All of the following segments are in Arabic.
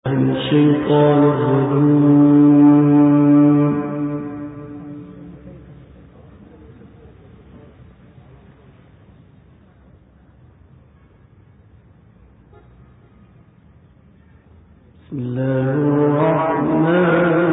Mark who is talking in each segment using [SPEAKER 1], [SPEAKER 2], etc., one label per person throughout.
[SPEAKER 1] الشيطان الرجيم. بسم الله الرحمن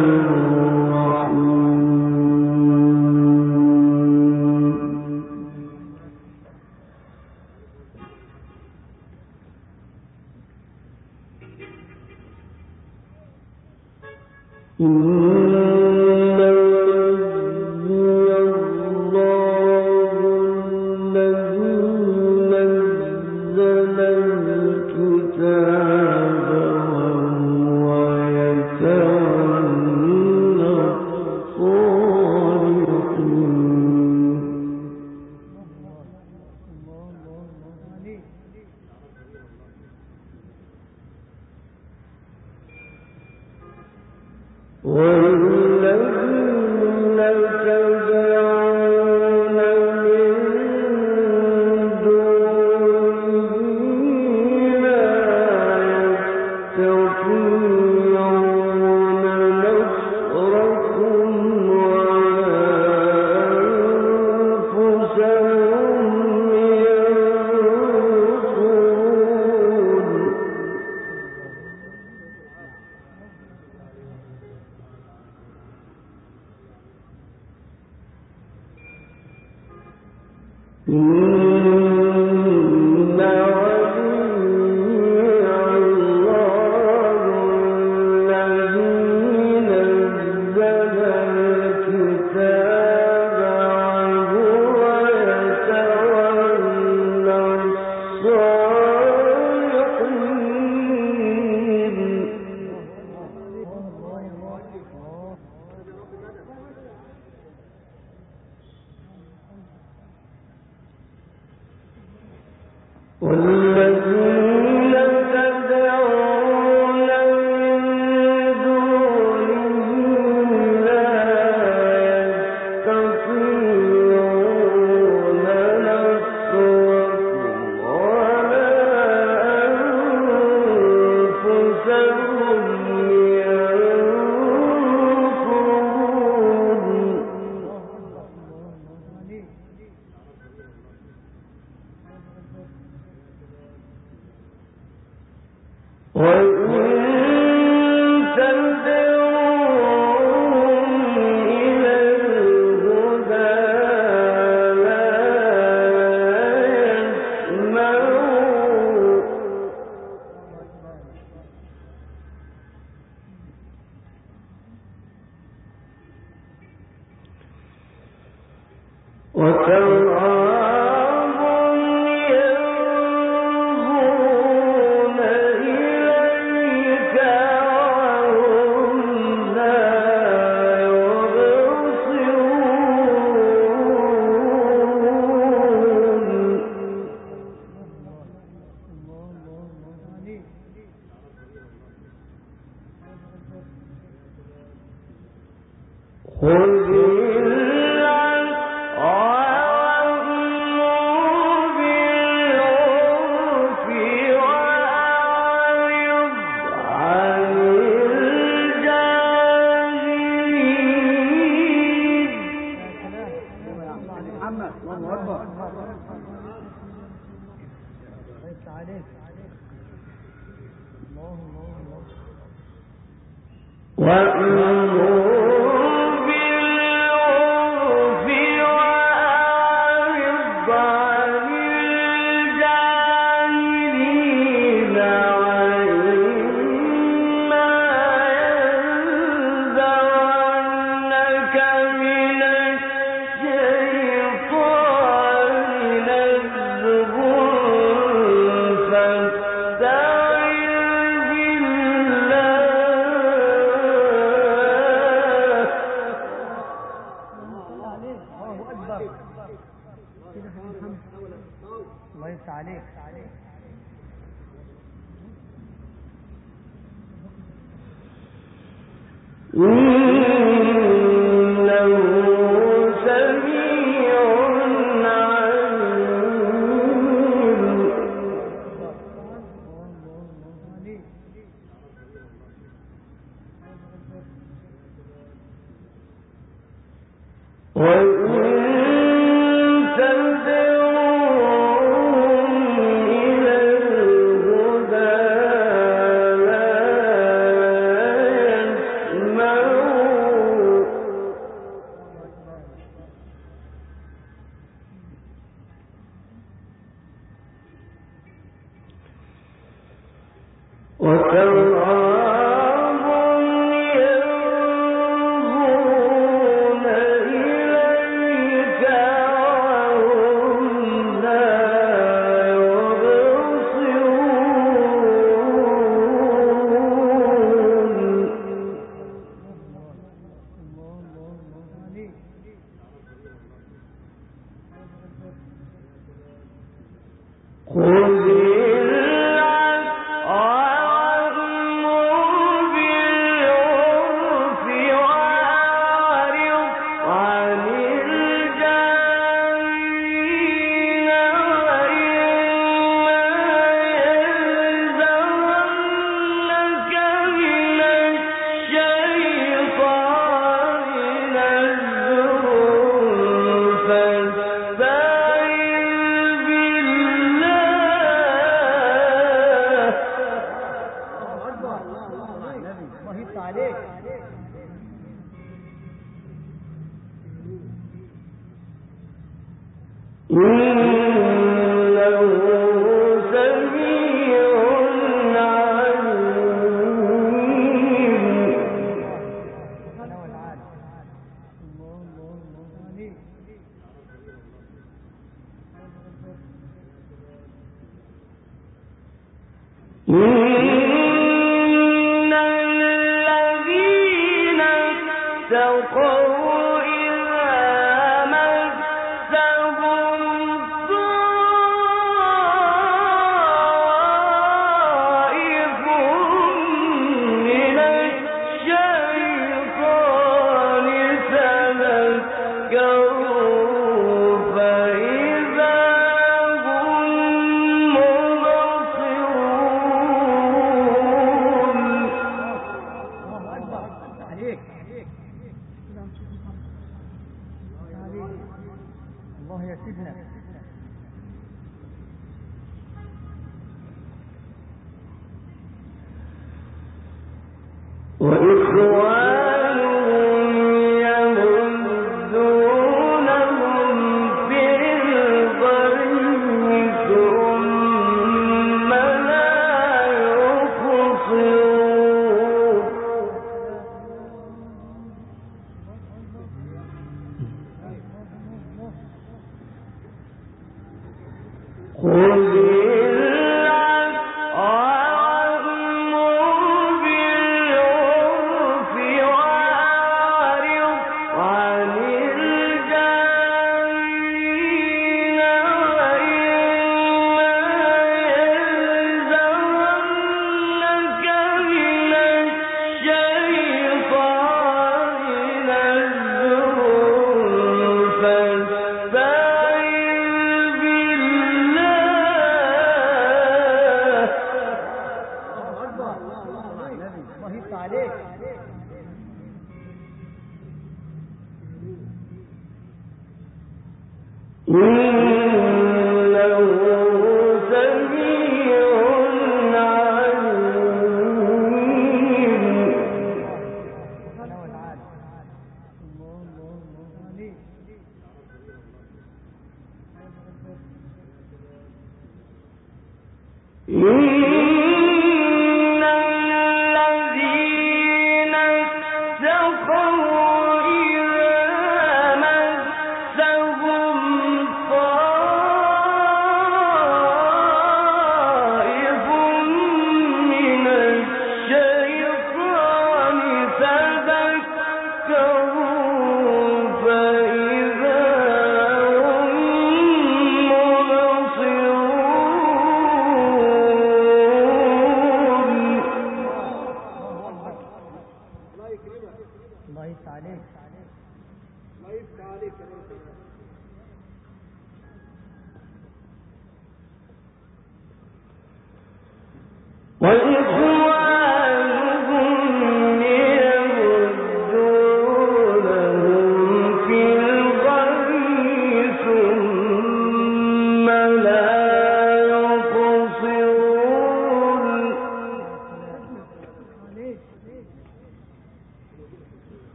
[SPEAKER 1] وإخوانهم يمدونهم في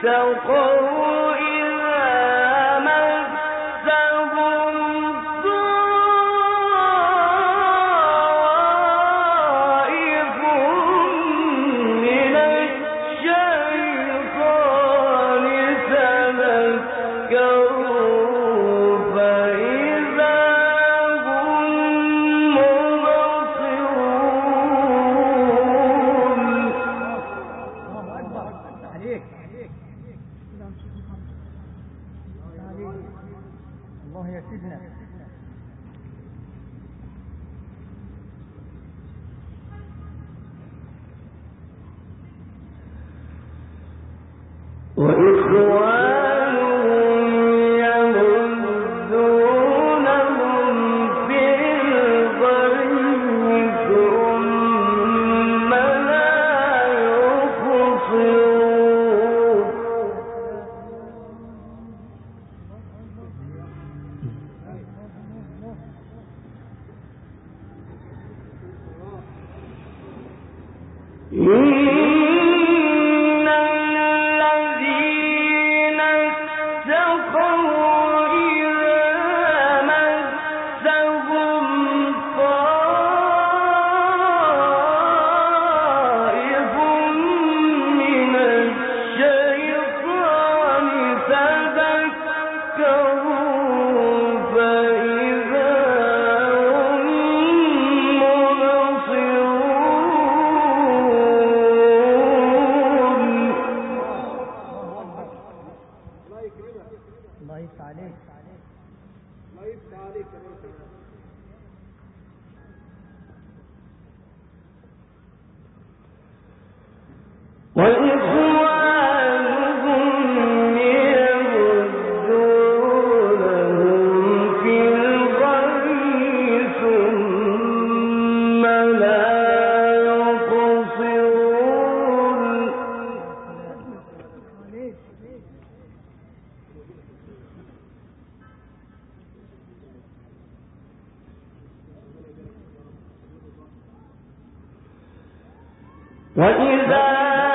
[SPEAKER 1] وإذا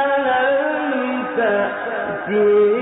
[SPEAKER 1] لم تأتي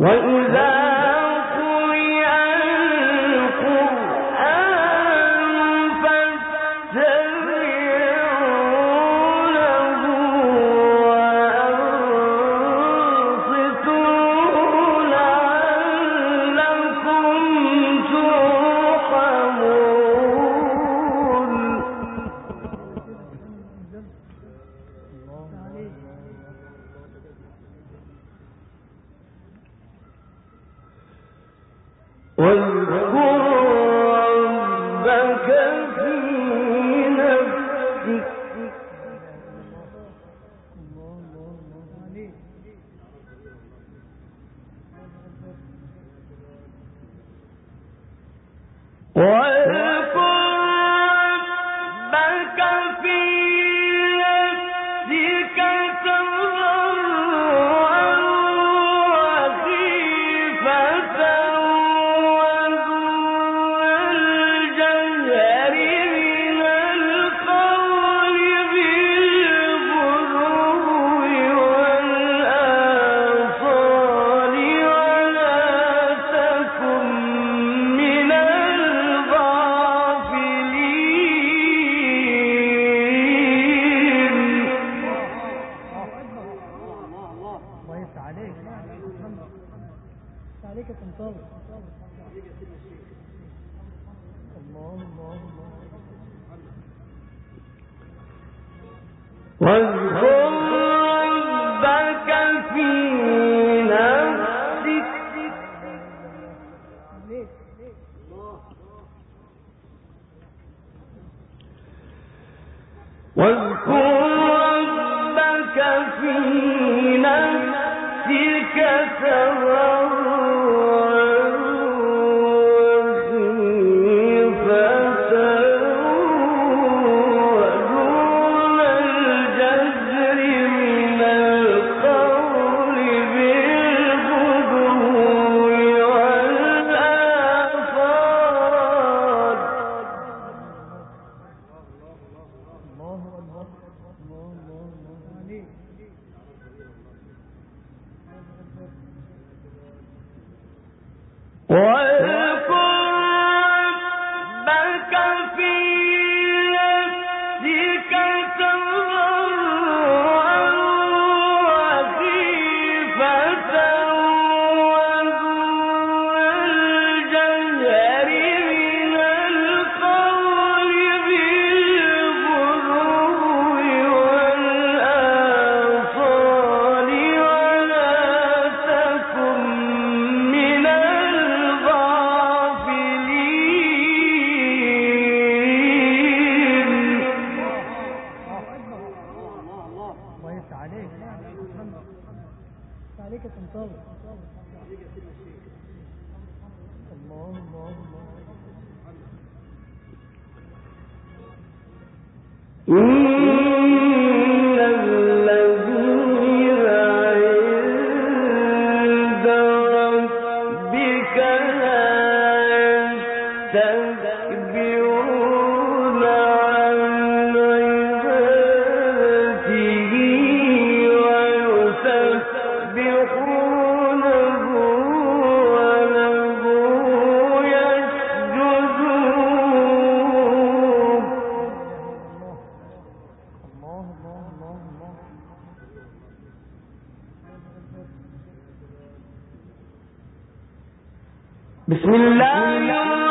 [SPEAKER 1] بسم الله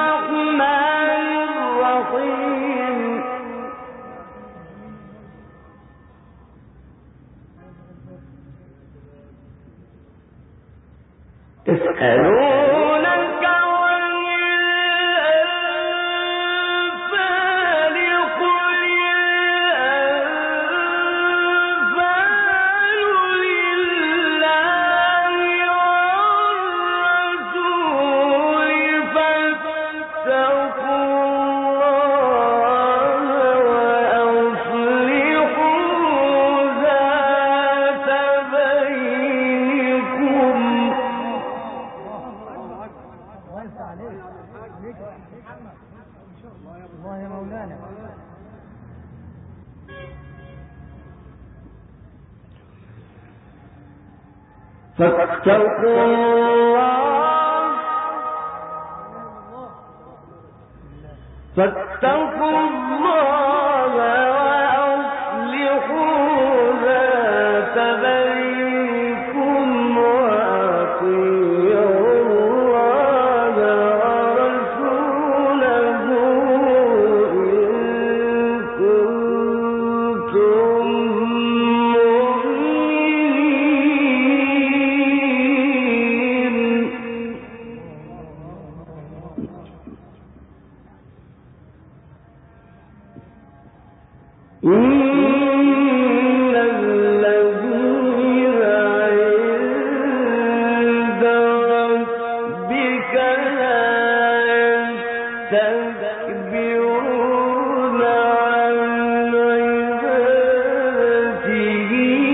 [SPEAKER 1] الرحمن الرحيم تسألونك عن الأنفال قل الأنفال لله والرسول فاتقوا الله وأصلحوا ذات بينكم فاتقوا الله وأصلحوا ذات بينكم وأطيعوا الله ورسوله إن كنتم إن الذين عند ربك لا يستكبرون عن عبادته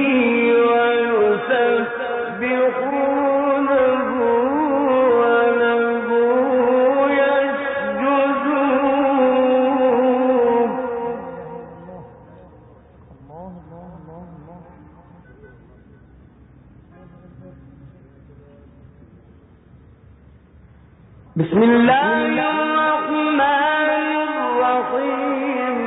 [SPEAKER 1] ويسبحونه وله يسجدون. بسم الله الرحمن الرحيم.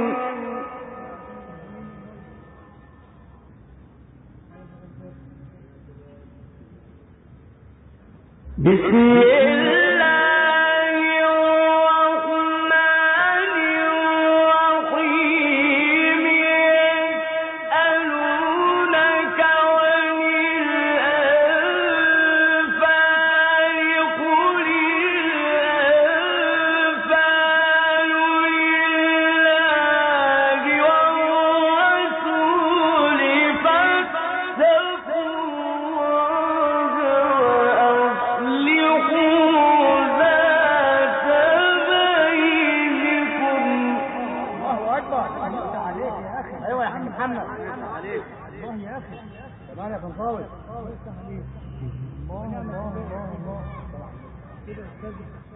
[SPEAKER 1] بسم الله الرحمن الرحيم. يسألونك عن الأنفال قل الأنفال لله والرسول فاتقوا الله وأصلحوا ذات بينكم.
[SPEAKER 2] الله اكبر. الله عليك يا اخي. ايوه يا عم محمد. عليك الله يا اخي. تمام يا خنصاوي. الله يفتح عليك. الله كده استاذ.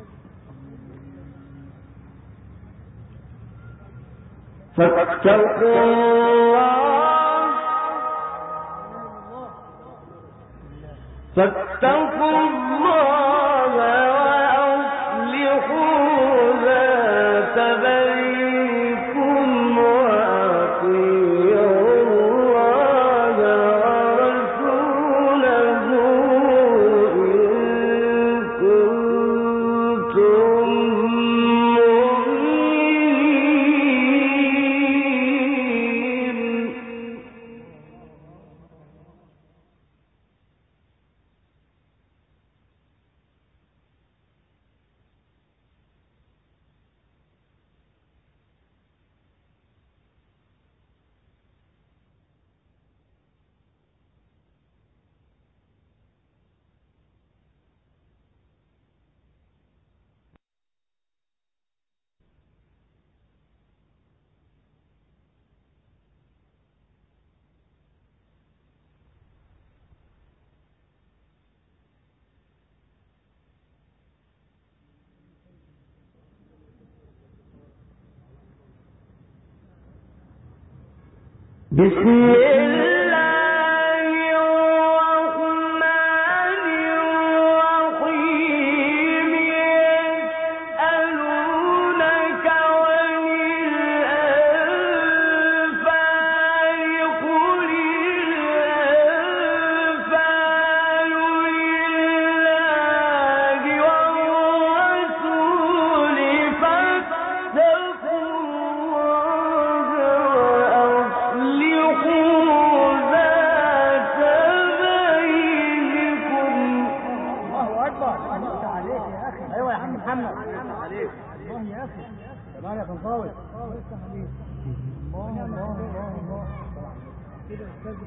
[SPEAKER 1] فاتقوا الله وأصلحوا ذات بينكم وأطيعوا الله ورسوله إن كنتم مؤمنين. بسم الله الرحمن الرحيم. يسألونك عن الأنفال قل الأنفال لله والرسول فاتقوا الله وأصلحوا ذات بينكم.
[SPEAKER 2] الله اكبر. الله عليك يا اخي. ايوه يا عم محمد. عليك الله يا اخي. تمام يا خنصاوي. الله يفتح عليك. الله كده استاذ.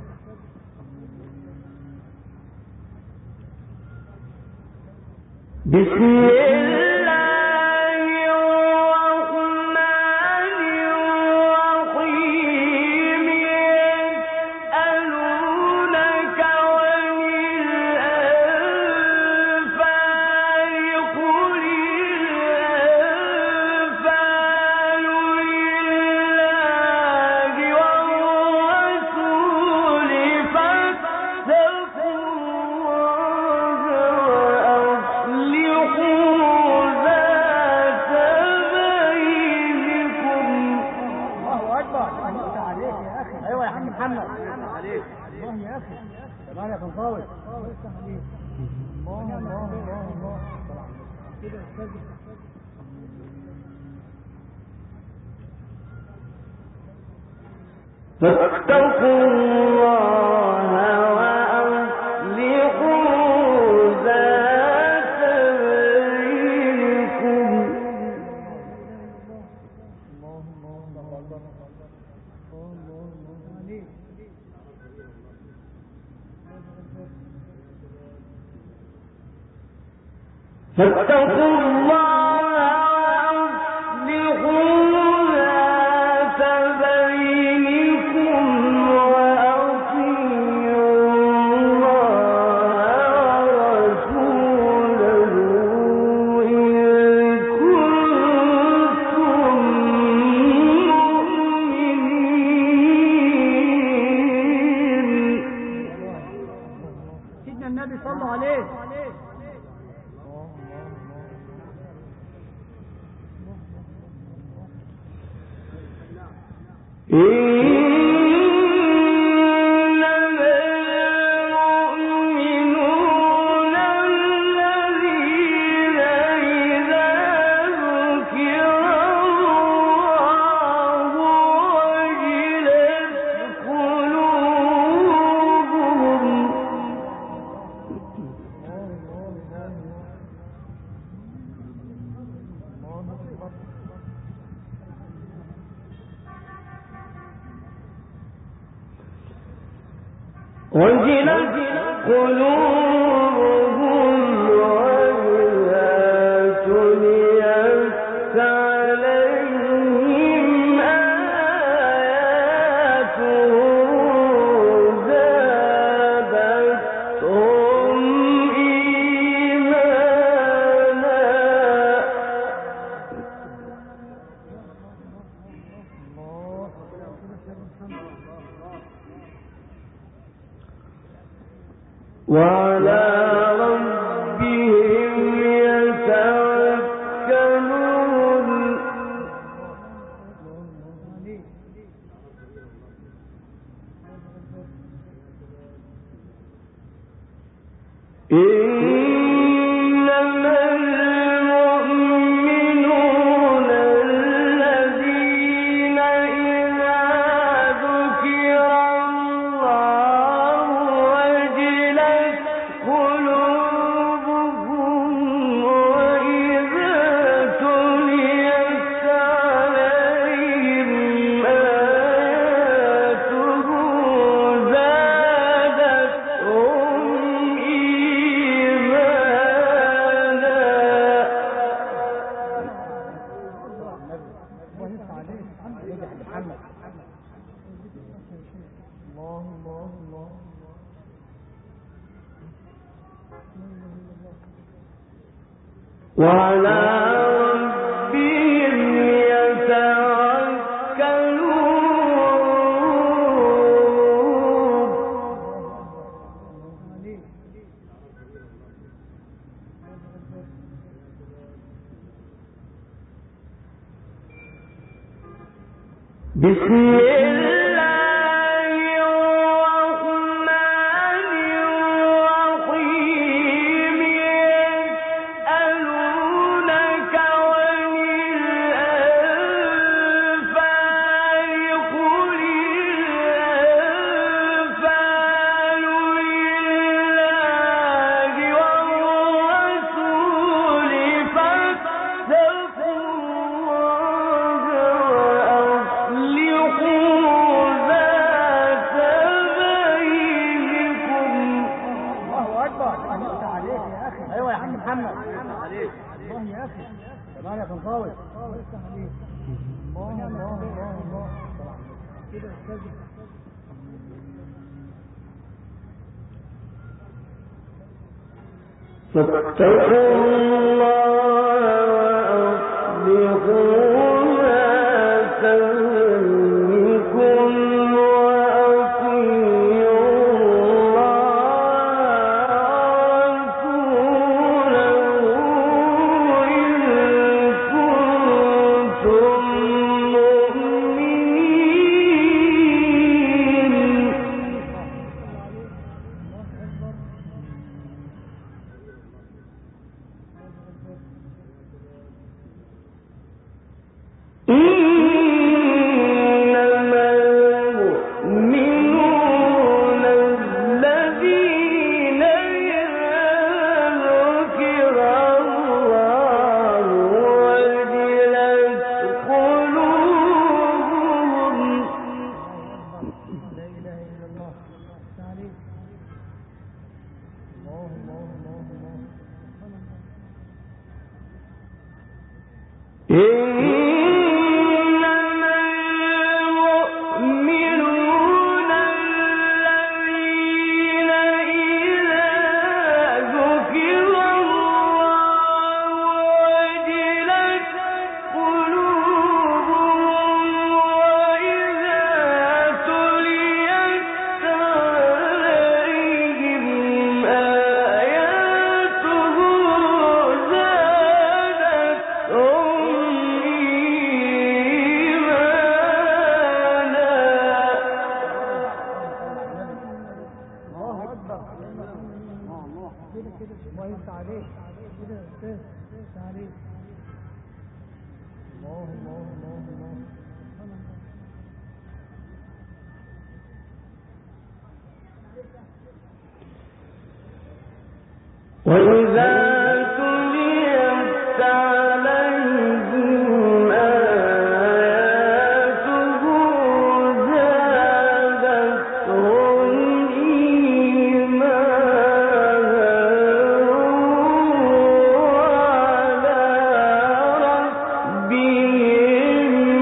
[SPEAKER 1] بسم الله الرحمن الرحيم. يسألونك عن الأنفال قل الأنفال لله والرسول فاتقوا الله
[SPEAKER 2] خنصاوي. الله الله الله الله كده استاذ.
[SPEAKER 1] فاتقوا الله وأصلحوا ذات بينكم. فاتقوا الله وجلت قلوبهم وإذا تليت عليهم آياته زادتهم إيمانا. وعلى ربهم يتوكلون. إنما المؤمنون الذين إذا ذكر الله وجلت قلوبهم وإذا تليت عليهم آياته زادتهم إيمانا. وعلى ربهم يتوكلون. بسم الله الرحمن الرحيم. يسألونك عن الأنفال قل الأنفال لله والرسول فاتقوا الله وأصلحوا ذات بينكم.
[SPEAKER 2] الله اكبر. الله عليك يا اخي. ايوه يا عم محمد. عليك الله يا اخي. تمام يا خنصاوي. الله يفتح عليك. الله الله الله الله كده استاذ.
[SPEAKER 1] فاتقوا الله وأصلحوا ذات بينكم وأطيعوا الله ورسوله إن كنتم مؤمنين.
[SPEAKER 2] الله يفتح عليك كده يا استاذ، يفتح عليك. الله الله الله الله.
[SPEAKER 1] وإذا تليت عليهم آياته زادتهم إيمانا وعلى ربهم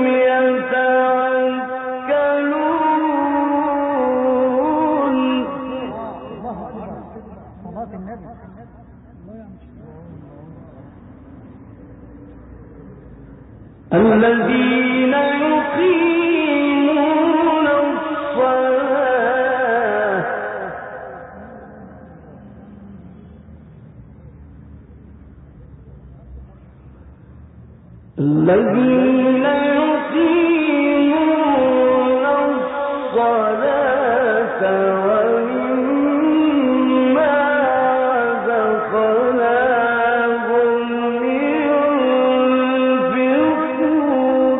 [SPEAKER 1] يتوكلون.
[SPEAKER 2] الله أكبر، صلاة النبي.
[SPEAKER 1] الذين يقيمون الصلاة الذين يقيمون الصلاة ومما رزقناهم ينفقون.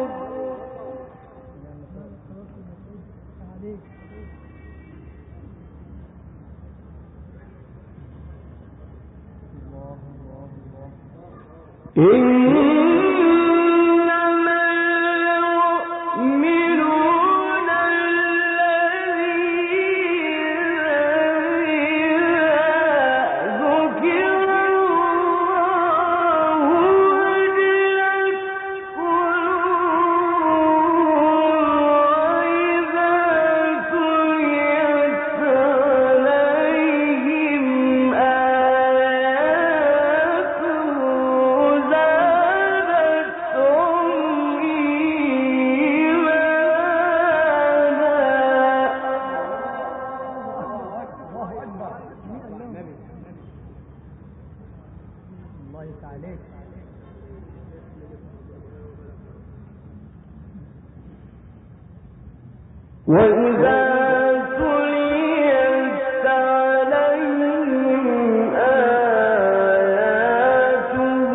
[SPEAKER 1] إنما المؤمنون الذين ذكر الله وجلت قلوبهم وإذا تليت عليهم آياته زادتهم إيمانا.
[SPEAKER 2] الله يفتح عليك.
[SPEAKER 1] وإذا تليت عليهم آياته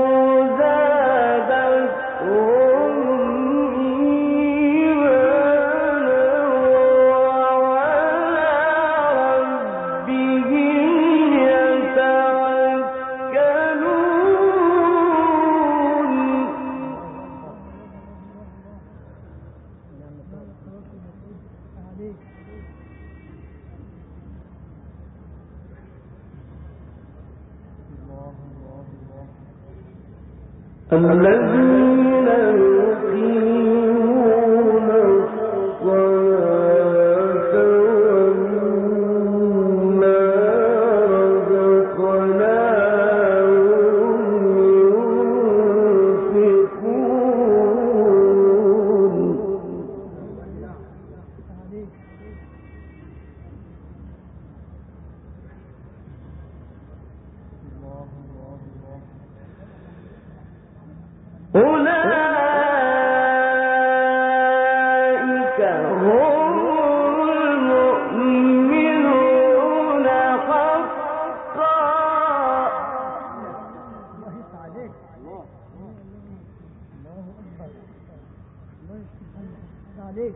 [SPEAKER 1] زادتهم إيمانا وعلى ربهم يتوكلون. الذين يقيمون الصلاة ومما رزقناهم ينفقون. أولئك هم المؤمنون حقا.
[SPEAKER 2] الله يفتح عليك. الله أكبر. الله يفتح عليك.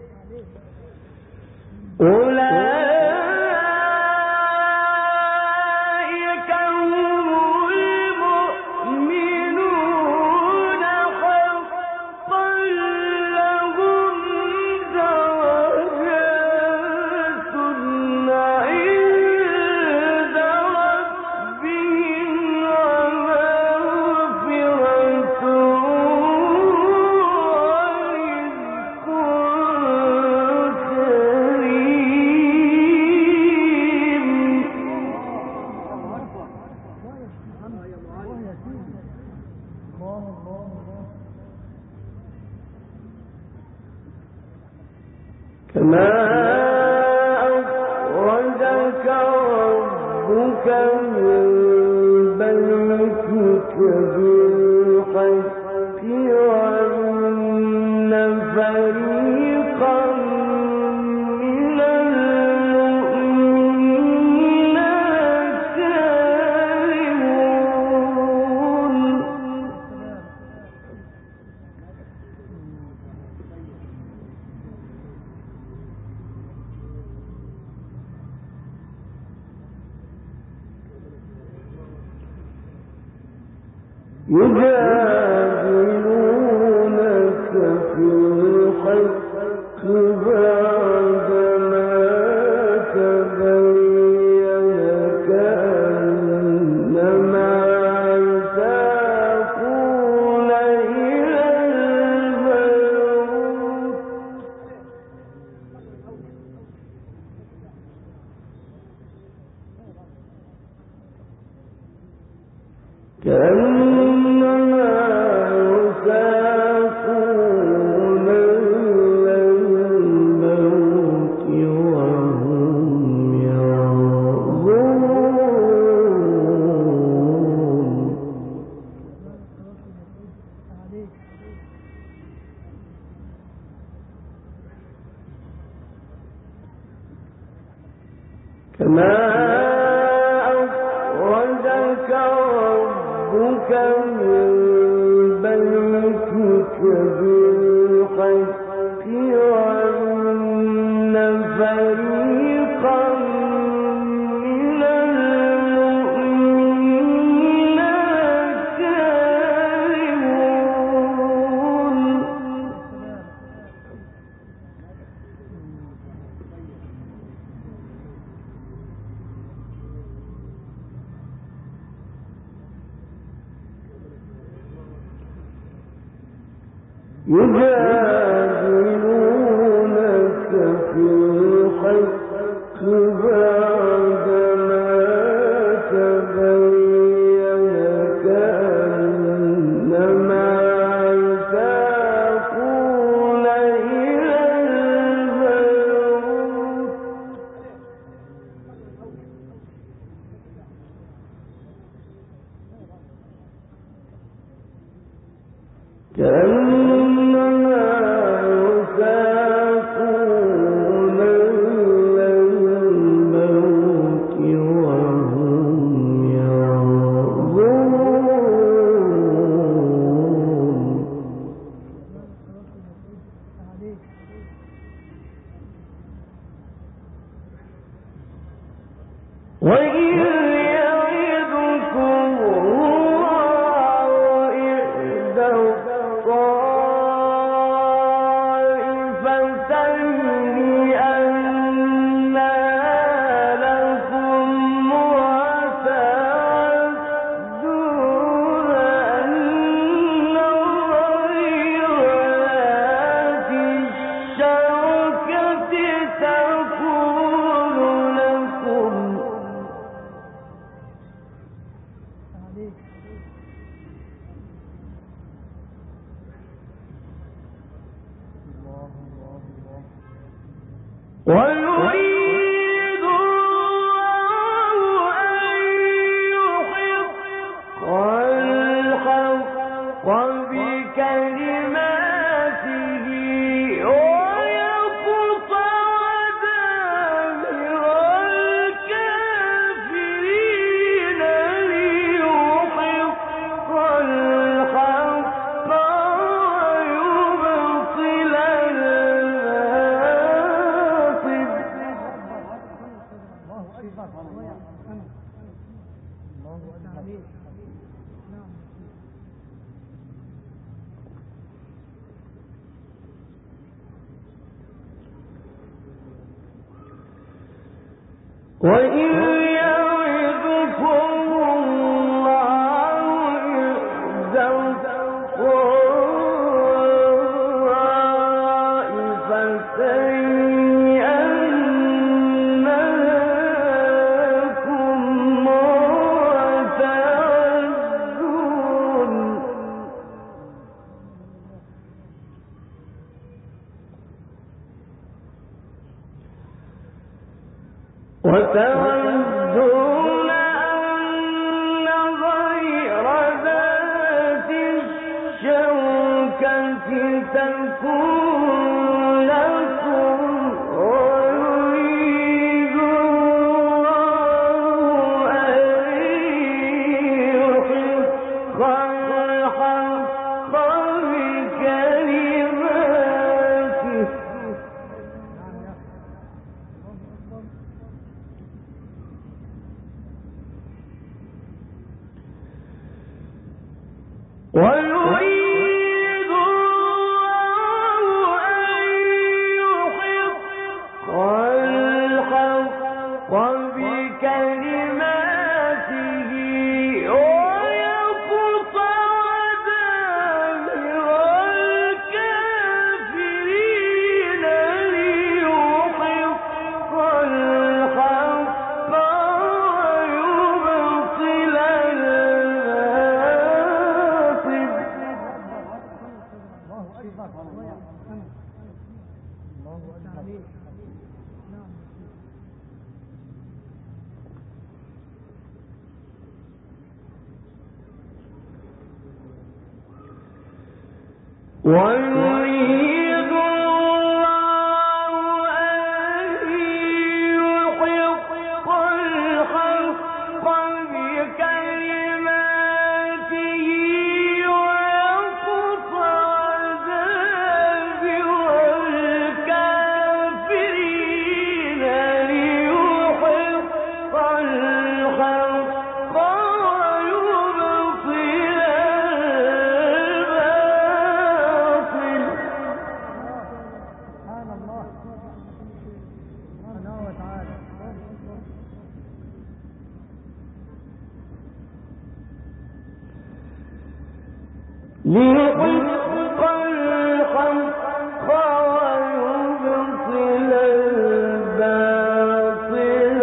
[SPEAKER 1] أولئك هم المؤمنون حقا لهم درجات عند ربهم ومغفرة ورزق كريم. كما أخرجك ربك من بيتك بالحق وإن فريقا من المؤمنين كارهون. يجادلونك في الحق بعدما تبين كأنما يساقون إلى الموت كأنما يساقون إلى الموت وهم ينظرون كما أخرجك ربك من بيتك بالحق وإن فريقا من المؤمنين لكارهون يجادلونك في الحق بعدما تبين كأنما يساقون إلى الموت كأنما يساقون إلى الموت وهم ينظرون وإذ يعدكم الله إحدى الطائفتين أنها لكم وتعدون أن غير ذات الشوكة تكون لكم ويريد الله أن يحق الحق بكلماته ويقطع دابر الكافرين ليحق الحق ويبطل وإذ يعظكم الله إحدى الطائفتين أنها لكم وتودون أن غير ذات الشوكة تكون لكم ويريد الله أن يحق الحق بكلماته ويريد الله أن يحق الحق بكلماته ويقطع دابر الكافرين ليحق الحق ويبطل ويريد الله أن يحق الحق بكلماته ويقطع دابر الكافرين ليحق الحق ليحق الحق ويبطل الباطل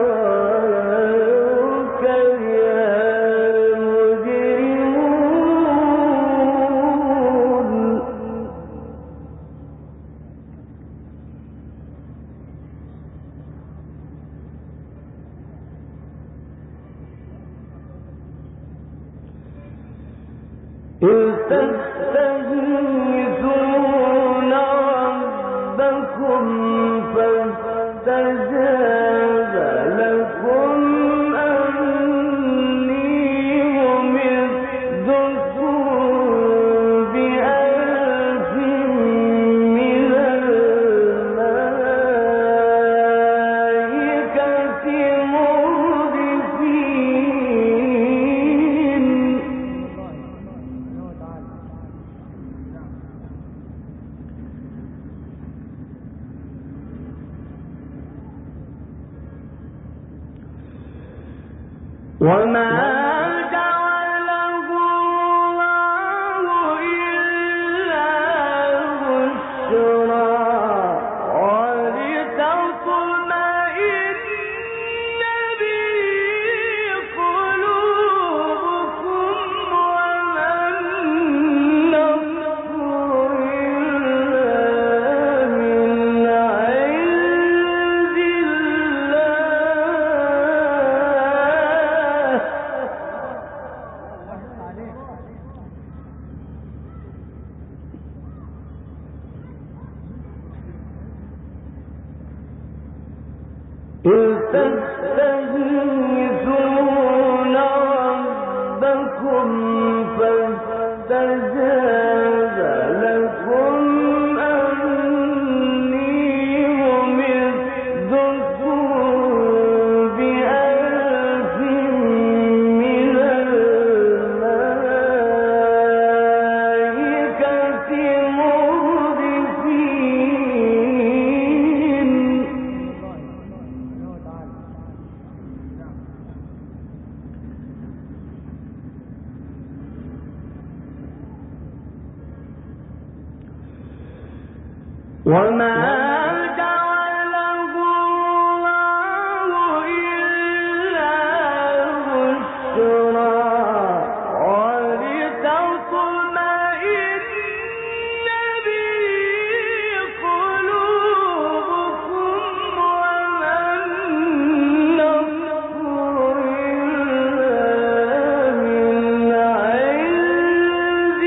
[SPEAKER 1] ولو كره المجرمون إذ تستغيثون ربكم فاستجاب لكم أني ممدكم بألف من الملائكة مردفين وما جعله الله إلا بشرى ولتطمئن به قلوبكم وما النصر إلا من عند إذ تستغيثون ربكم فاستجاب لكم أني ممدكم بألف من الملائكة مردفين وما جعله الله إلا بشرى ولتطمئن به قلوبكم وما النصر إلا من عند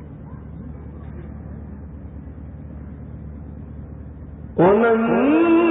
[SPEAKER 1] ومن